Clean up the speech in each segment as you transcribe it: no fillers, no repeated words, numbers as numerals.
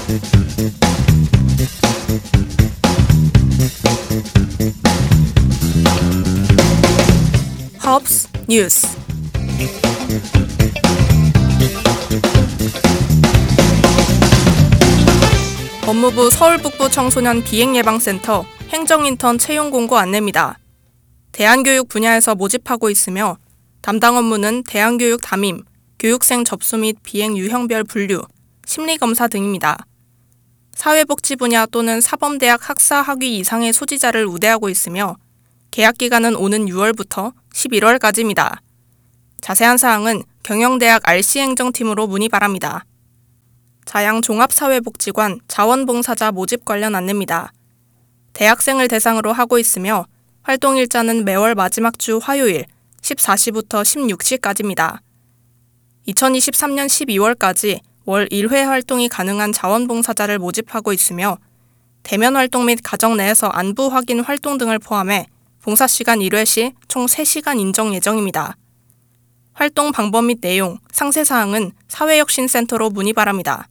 Hubs 뉴스. 법무부 서울북부 청소년 비행예방센터 행정인턴 채용 공고 안내입니다. 대안교육 분야에서 모집하고 있으며 담당 업무는 대안교육 담임, 교육생 접수 및 비행 유형별 분류, 심리검사 등입니다. 사회복지 분야 또는 사범대학 학사 학위 이상의 소지자를 우대하고 있으며 계약기간은 오는 6월부터 11월까지입니다. 자세한 사항은 경영대학 RC행정팀으로 문의 바랍니다. 자양 종합사회복지관 자원봉사자 모집 관련 안내입니다. 대학생을 대상으로 하고 있으며 활동일자는 매월 마지막 주 화요일 14시부터 16시까지입니다. 2023년 12월까지 월 1회 활동이 가능한 자원봉사자를 모집하고 있으며 대면 활동 및 가정 내에서 안부 확인 활동 등을 포함해 봉사시간 1회 시 총 3시간 인정 예정입니다. 활동 방법 및 내용, 상세사항은 사회혁신센터로 문의 바랍니다.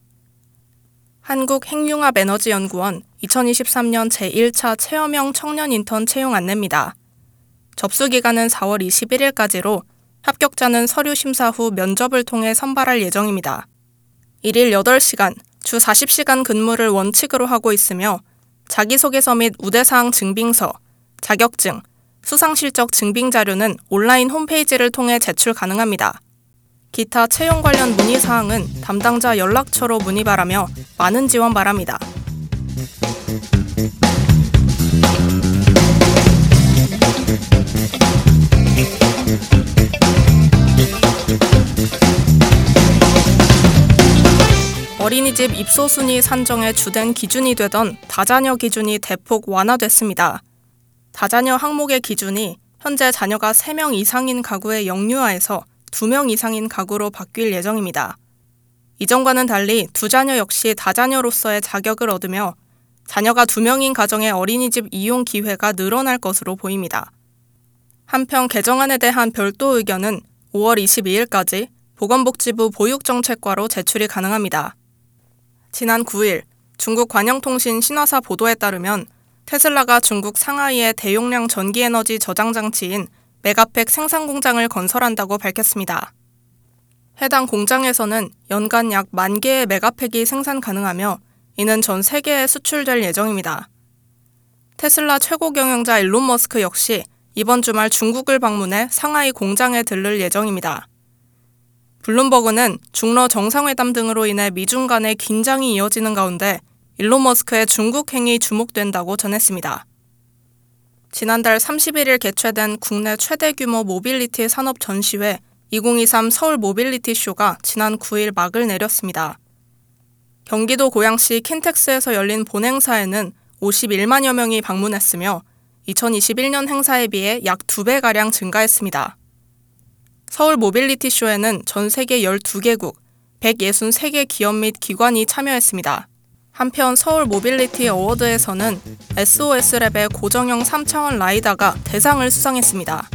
한국핵융합에너지연구원 2023년 제1차 체험형 청년 인턴 채용 안내입니다. 접수기간은 4월 21일까지로 합격자는 서류 심사 후 면접을 통해 선발할 예정입니다. 1일 8시간, 주 40시간 근무를 원칙으로 하고 있으며 자기소개서 및 우대사항 증빙서, 자격증, 수상실적 증빙 자료는 온라인 홈페이지를 통해 제출 가능합니다. 기타 채용 관련 문의사항은 담당자 연락처로 문의 바라며 많은 지원 바랍니다. 어린이집 입소 순위 산정의 주된 기준이 되던 다자녀 기준이 대폭 완화됐습니다. 다자녀 항목의 기준이 현재 자녀가 3명 이상인 가구의 영유아에서 2명 이상인 가구로 바뀔 예정입니다. 이전과는 달리 두자녀 역시 다자녀로서의 자격을 얻으며 자녀가 2명인 가정의 어린이집 이용 기회가 늘어날 것으로 보입니다. 한편 개정안에 대한 별도 의견은 5월 22일까지 보건복지부 보육정책과로 제출이 가능합니다. 지난 9일 중국 관영통신 신화사 보도에 따르면 테슬라가 중국 상하이의 대용량 전기에너지 저장 장치인 메가팩 생산 공장을 건설한다고 밝혔습니다. 해당 공장에서는 연간 약 10,000개의 메가팩이 생산 가능하며 이는 전 세계에 수출될 예정입니다. 테슬라 최고 경영자 일론 머스크 역시 이번 주말 중국을 방문해 상하이 공장에 들를 예정입니다. 블룸버그는 중러 정상회담 등으로 인해 미중 간의 긴장이 이어지는 가운데 일론 머스크의 중국 행이 주목된다고 전했습니다. 지난달 31일 개최된 국내 최대 규모 모빌리티 산업 전시회 2023 서울 모빌리티 쇼가 지난 9일 막을 내렸습니다. 경기도 고양시 킨텍스에서 열린 본행사에는 51만여 명이 방문했으며 2021년 행사에 비해 약 2배가량 증가했습니다. 서울 모빌리티 쇼에는 전 세계 12개국, 163개 기업 및 기관이 참여했습니다. 한편 서울 모빌리티 어워드에서는 SOS랩의 고정형 3차원 라이다가 대상을 수상했습니다.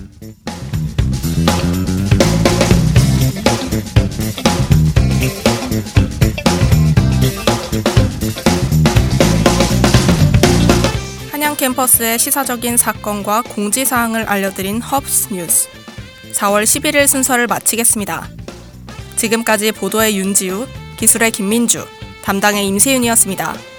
한양 캠퍼스의 시사적인 사건과 공지사항을 알려드린 허브스 뉴스. 4월 11일 순서를 마치겠습니다. 지금까지 보도의 윤지우, 기술의 김민주, 담당의 임세윤이었습니다.